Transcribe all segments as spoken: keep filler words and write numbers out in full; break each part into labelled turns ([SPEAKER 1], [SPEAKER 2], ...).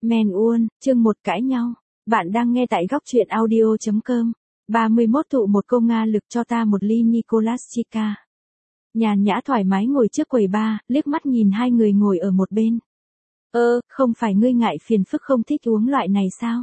[SPEAKER 1] Men Uôn, chương một cãi nhau. Bạn đang nghe tại góc truyện audio chấm com. ba mươi mốt Thụ một cô Nga lực cho ta một ly Nicolas Chica. Nhàn nhã thoải mái ngồi trước quầy bar, liếc mắt nhìn hai người ngồi ở một bên. Ơ, không phải ngươi ngại phiền phức không thích uống loại này sao?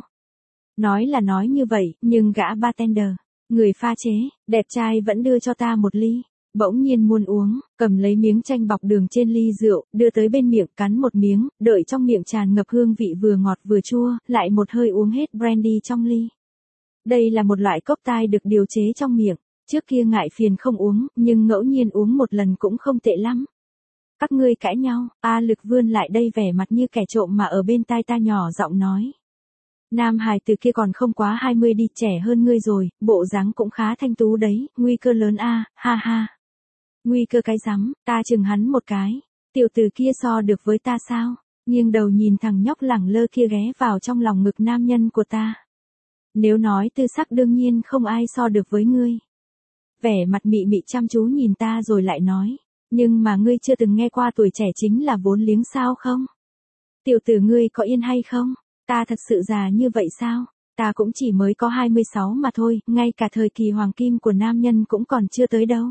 [SPEAKER 1] Nói là nói như vậy, nhưng gã bartender, người pha chế, đẹp trai vẫn đưa cho ta một ly. Bỗng nhiên muốn uống, cầm lấy miếng chanh bọc đường trên ly rượu, đưa tới bên miệng cắn một miếng, đợi trong miệng tràn ngập hương vị vừa ngọt vừa chua, lại một hơi uống hết brandy trong ly. Đây là một loại cocktail được điều chế trong miệng, trước kia ngại phiền không uống, nhưng ngẫu nhiên uống một lần cũng không tệ lắm. Các ngươi cãi nhau, A Lực vươn lại đây vẻ mặt như kẻ trộm mà ở bên tai ta nhỏ giọng nói. Nam hài từ kia còn không quá hai mươi đi, trẻ hơn ngươi rồi, bộ dáng cũng khá thanh tú đấy, nguy cơ lớn a, ha ha. Nguy cơ cái rắm, ta chừng hắn một cái. Tiểu tử kia so được với ta sao? Nghiêng đầu nhìn thằng nhóc lẳng lơ kia ghé vào trong lòng ngực nam nhân của ta. Nếu nói tư sắc đương nhiên không ai so được với ngươi. Vẻ mặt mị mị chăm chú nhìn ta rồi lại nói. Nhưng mà ngươi chưa từng nghe qua tuổi trẻ chính là vốn liếng sao không? Tiểu tử ngươi có yên hay không? Ta thật sự già như vậy sao? Ta cũng chỉ mới có hai mươi sáu mà thôi, ngay cả thời kỳ hoàng kim của nam nhân cũng còn chưa tới đâu.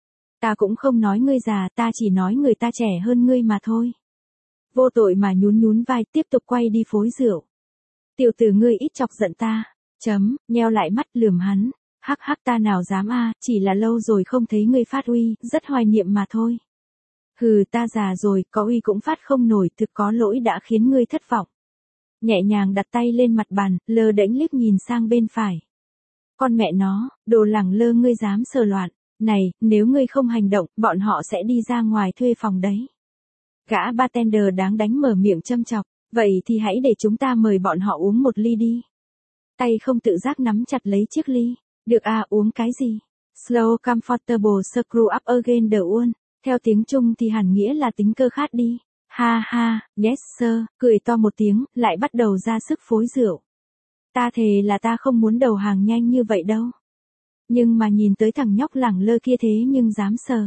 [SPEAKER 1] Ta cũng không nói ngươi già, ta chỉ nói người ta trẻ hơn ngươi mà thôi. Vô tội mà nhún nhún vai tiếp tục quay đi phối rượu. Tiểu tử ngươi ít chọc giận ta. Chấm, nheo lại mắt lườm hắn. Hắc hắc ta nào dám a, chỉ là lâu rồi không thấy ngươi phát uy, rất hoài niệm mà thôi. Hừ ta già rồi, có uy cũng phát không nổi, thực có lỗi đã khiến ngươi thất vọng. Nhẹ nhàng đặt tay lên mặt bàn, lơ đễnh liếc nhìn sang bên phải. Con mẹ nó, đồ lẳng lơ ngươi dám sờ loạn. Này, nếu ngươi không hành động, bọn họ sẽ đi ra ngoài thuê phòng đấy. Gã bartender đáng đánh mở miệng châm chọc, vậy thì hãy để chúng ta mời bọn họ uống một ly đi. Tay không tự giác nắm chặt lấy chiếc ly. Được à, uống cái gì? Slow comfortable screw up again the one. Theo tiếng Trung thì hẳn nghĩa là tính cơ khát đi. Ha ha, yes sir, cười to một tiếng, lại bắt đầu ra sức phối rượu. Ta thề là ta không muốn đầu hàng nhanh như vậy đâu. Nhưng mà nhìn tới thằng nhóc lẳng lơ kia thế nhưng dám sờ.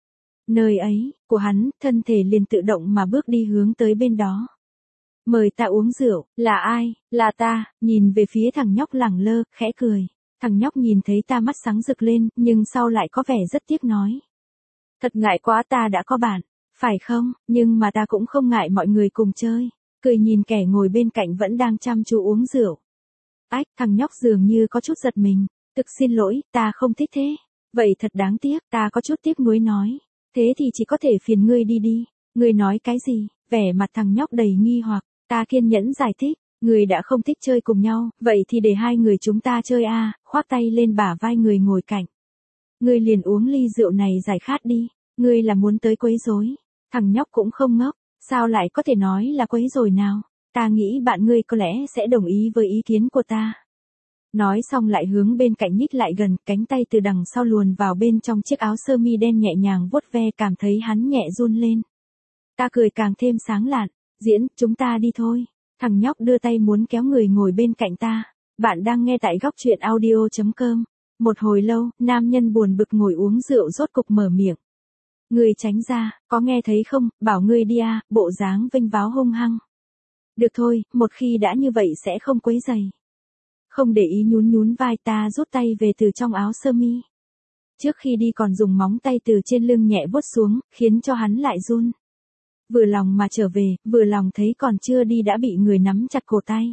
[SPEAKER 1] Nơi ấy, của hắn, thân thể liền tự động mà bước đi hướng tới bên đó. Mời ta uống rượu, là ai, là ta, nhìn về phía thằng nhóc lẳng lơ, khẽ cười. Thằng nhóc nhìn thấy ta mắt sáng rực lên, nhưng sau lại có vẻ rất tiếc nói. Thật ngại quá ta đã có bạn, phải không, nhưng mà ta cũng không ngại mọi người cùng chơi. Cười nhìn kẻ ngồi bên cạnh vẫn đang chăm chú uống rượu. Ách, thằng nhóc dường như có chút giật mình. Thực xin lỗi, ta không thích thế. Vậy thật đáng tiếc, ta có chút tiếc nuối nói. Thế thì chỉ có thể phiền ngươi đi đi. Ngươi nói cái gì? Vẻ mặt thằng nhóc đầy nghi hoặc, ta kiên nhẫn giải thích. Ngươi đã không thích chơi cùng nhau, vậy thì để hai người chúng ta chơi a, à, khoác tay lên bả vai người ngồi cạnh. Ngươi liền uống ly rượu này giải khát đi. Ngươi là muốn tới quấy rối. Thằng nhóc cũng không ngốc, sao lại có thể nói là quấy rối nào? Ta nghĩ bạn ngươi có lẽ sẽ đồng ý với ý kiến của ta. Nói xong lại hướng bên cạnh nhích lại gần, cánh tay từ đằng sau luồn vào bên trong chiếc áo sơ mi đen nhẹ nhàng vuốt ve, cảm thấy hắn nhẹ run lên. Ta cười càng thêm sáng lạn, diễn, chúng ta đi thôi. Thằng nhóc đưa tay muốn kéo người ngồi bên cạnh ta. Bạn đang nghe tại góc truyện audio chấm com. Một hồi lâu, nam nhân buồn bực ngồi uống rượu rốt cục mở miệng. Ngươi tránh ra, có nghe thấy không, bảo ngươi đi à, bộ dáng vênh váo hung hăng. Được thôi, một khi đã như vậy sẽ không quấy rầy. Không để ý nhún nhún vai, ta rút tay về từ trong áo sơ mi. Trước khi đi còn dùng móng tay từ trên lưng nhẹ vuốt xuống, khiến cho hắn lại run. Vừa lòng mà trở về, vừa lòng thấy còn chưa đi đã bị người nắm chặt cổ tay.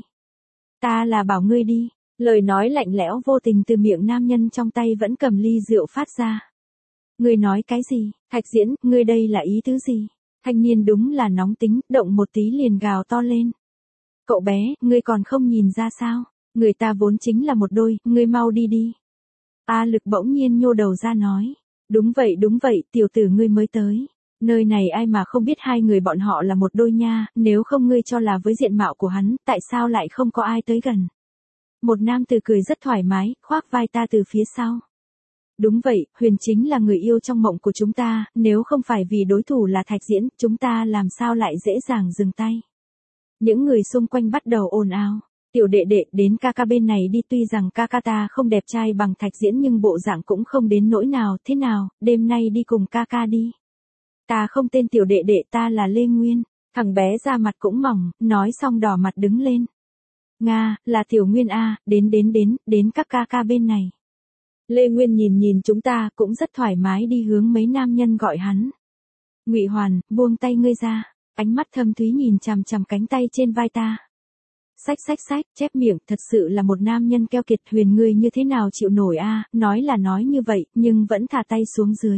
[SPEAKER 1] Ta là bảo ngươi đi, lời nói lạnh lẽo vô tình từ miệng nam nhân trong tay vẫn cầm ly rượu phát ra. Ngươi nói cái gì, Thạch Diễn, ngươi đây là ý tứ gì? Thanh niên đúng là nóng tính, động một tí liền gào to lên. Cậu bé, ngươi còn không nhìn ra sao? Người ta vốn chính là một đôi, ngươi mau đi đi. A Lực bỗng nhiên nhô đầu ra nói. Đúng vậy đúng vậy, tiểu tử ngươi mới tới. Nơi này ai mà không biết hai người bọn họ là một đôi nha, nếu không ngươi cho là với diện mạo của hắn, tại sao lại không có ai tới gần. Một nam tử cười rất thoải mái, khoác vai ta từ phía sau. Đúng vậy, Huyền chính là người yêu trong mộng của chúng ta, nếu không phải vì đối thủ là Thạch Diễn, chúng ta làm sao lại dễ dàng dừng tay. Những người xung quanh bắt đầu ồn ào. Tiểu đệ đệ, đến ca ca bên này đi, tuy rằng ca ca ta không đẹp trai bằng Thạch Diễn nhưng bộ dạng cũng không đến nỗi nào, thế nào, đêm nay đi cùng ca ca đi. Ta không tên tiểu đệ đệ, ta là Lê Nguyên. Thằng bé da mặt cũng mỏng, nói xong đỏ mặt đứng lên. Nga, là Tiểu Nguyên a, đến đến đến, đến các ca ca bên này. Lê Nguyên nhìn nhìn chúng ta cũng rất thoải mái đi hướng mấy nam nhân gọi hắn. Ngụy Hoàn, buông tay ngươi ra, ánh mắt thâm thúy nhìn chằm chằm cánh tay trên vai ta. Xách xách xách, chép miệng, thật sự là một nam nhân keo kiệt, Huyền ngươi như thế nào chịu nổi a, nói là nói như vậy, nhưng vẫn thả tay xuống dưới.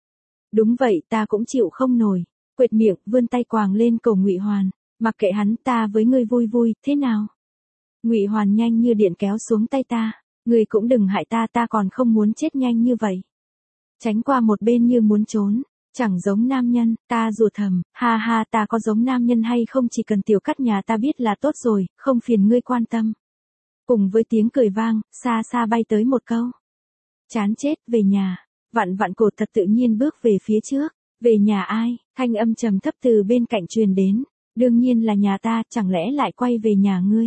[SPEAKER 1] Đúng vậy, ta cũng chịu không nổi. Quệt miệng, vươn tay quàng lên cổ Ngụy Hoàn, mặc kệ hắn, ta với ngươi vui vui, thế nào? Ngụy Hoàn nhanh như điện kéo xuống tay ta, ngươi cũng đừng hại ta, ta còn không muốn chết nhanh như vậy. Tránh qua một bên như muốn trốn, chẳng giống nam nhân, ta rủa thầm, ha ha, ta có giống nam nhân hay không chỉ cần Tiểu Cắt nhà ta biết là tốt rồi, không phiền ngươi quan tâm. Cùng với tiếng cười vang, xa xa bay tới một câu. Chán chết, về nhà. Vặn vặn cột thật tự nhiên bước về phía trước. Về nhà ai? Thanh âm trầm thấp từ bên cạnh truyền đến. Đương nhiên là nhà ta, chẳng lẽ lại quay về nhà ngươi?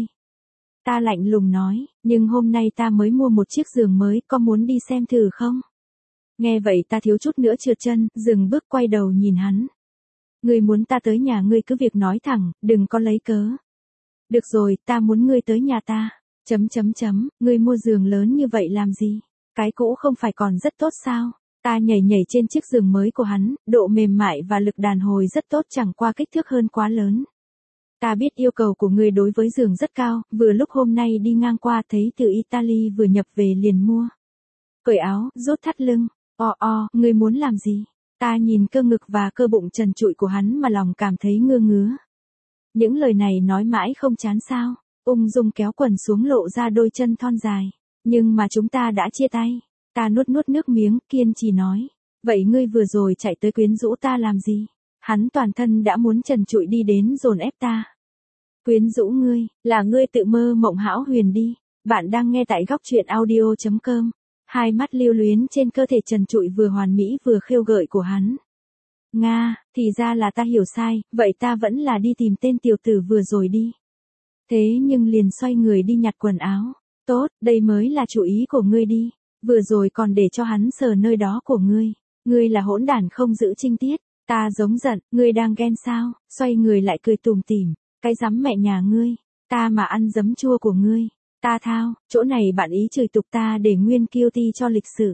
[SPEAKER 1] Ta lạnh lùng nói, nhưng hôm nay ta mới mua một chiếc giường mới, có muốn đi xem thử không? Nghe vậy ta thiếu chút nữa trượt chân, dừng bước quay đầu nhìn hắn. Ngươi muốn ta tới nhà ngươi cứ việc nói thẳng, đừng có lấy cớ. Được rồi, ta muốn ngươi tới nhà ta. Chấm chấm chấm, ngươi mua giường lớn như vậy làm gì? Cái cũ không phải còn rất tốt sao? Ta nhảy nhảy trên chiếc giường mới của hắn, độ mềm mại và lực đàn hồi rất tốt, chẳng qua kích thước hơn quá lớn. Ta biết yêu cầu của ngươi đối với giường rất cao, vừa lúc hôm nay đi ngang qua thấy từ Italy vừa nhập về liền mua. Cởi áo, rút thắt lưng. O o, ngươi muốn làm gì? Ta nhìn cơ ngực và cơ bụng trần trụi của hắn mà lòng cảm thấy ngơ ngứa. Những lời này nói mãi không chán sao? Ung dung kéo quần xuống lộ ra đôi chân thon dài. Nhưng mà chúng ta đã chia tay. Ta nuốt nuốt nước miếng, kiên trì nói. Vậy ngươi vừa rồi chạy tới quyến rũ ta làm gì? Hắn toàn thân đã muốn trần trụi đi đến dồn ép ta. Quyến rũ ngươi, là ngươi tự mơ mộng hão huyền đi. Bạn đang nghe tại góc truyện audio chấm com. Hai mắt lưu luyến trên cơ thể trần trụi vừa hoàn mỹ vừa khiêu gợi của hắn. Nga, thì ra là ta hiểu sai, vậy ta vẫn là đi tìm tên tiểu tử vừa rồi đi. Thế nhưng liền xoay người đi nhặt quần áo. Tốt, đây mới là chủ ý của ngươi đi. Vừa rồi còn để cho hắn sờ nơi đó của ngươi. Ngươi là hỗn đản không giữ trinh tiết. Ta giống giận, ngươi đang ghen sao? Xoay người lại cười tủm tỉm. Cái rắm mẹ nhà ngươi. Ta mà ăn giấm chua của ngươi. Ta thao, chỗ này bạn ý chửi tục ta để nguyên guilty cho lịch sử.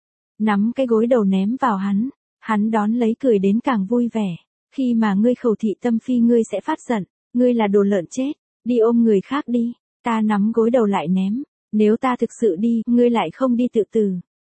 [SPEAKER 1] Nắm cái gối đầu ném vào hắn. Hắn đón lấy cười đến càng vui vẻ. Khi mà ngươi khẩu thị tâm phi ngươi sẽ phát giận. Ngươi là đồ lợn chết. Đi ôm người khác đi. Ta nắm gối đầu lại ném. Nếu ta thực sự đi, ngươi lại không đi tự tử.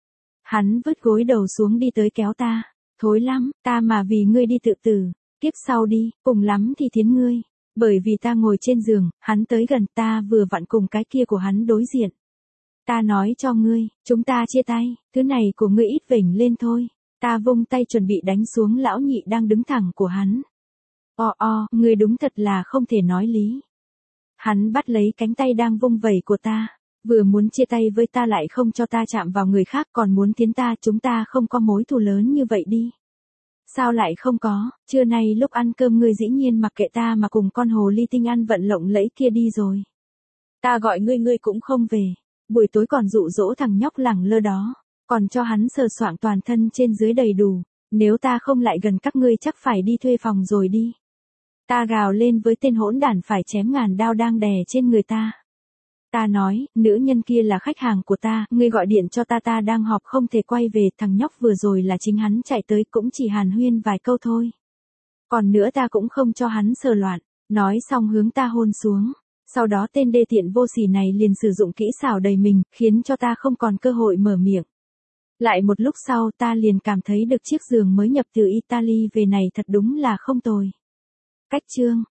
[SPEAKER 1] Hắn vứt gối đầu xuống đi tới kéo ta. Thối lắm, ta mà vì ngươi đi tự tử. Kiếp sau đi, cùng lắm thì thiến ngươi. Bởi vì ta ngồi trên giường, hắn tới gần ta vừa vặn cùng cái kia của hắn đối diện. Ta nói cho ngươi, chúng ta chia tay, thứ này của ngươi ít vểnh lên thôi. Ta vung tay chuẩn bị đánh xuống lão nhị đang đứng thẳng của hắn. O o, ngươi đúng thật là không thể nói lý. Hắn bắt lấy cánh tay đang vung vẩy của ta. Vừa muốn chia tay với ta lại không cho ta chạm vào người khác còn muốn tiến ta, chúng ta không có mối thù lớn như vậy đi. Sao lại không có, trưa nay lúc ăn cơm ngươi dĩ nhiên mặc kệ ta mà cùng con hồ ly tinh ăn vận lộng lẫy kia đi rồi. Ta gọi ngươi ngươi cũng không về, buổi tối còn dụ dỗ thằng nhóc lẳng lơ đó, còn cho hắn sờ soạng toàn thân trên dưới đầy đủ, nếu ta không lại gần các ngươi chắc phải đi thuê phòng rồi đi. Ta gào lên với tên hỗn đản phải chém ngàn đao đang đè trên người ta. Ta nói, nữ nhân kia là khách hàng của ta, ngươi gọi điện cho ta ta đang họp không thể quay về, thằng nhóc vừa rồi là chính hắn chạy tới cũng chỉ hàn huyên vài câu thôi. Còn nữa ta cũng không cho hắn sờ loạn, nói xong hướng ta hôn xuống. Sau đó tên đê tiện vô sỉ này liền sử dụng kỹ xảo đầy mình, khiến cho ta không còn cơ hội mở miệng. Lại một lúc sau ta liền cảm thấy được chiếc giường mới nhập từ Italy về này thật đúng là không tồi. Cách chương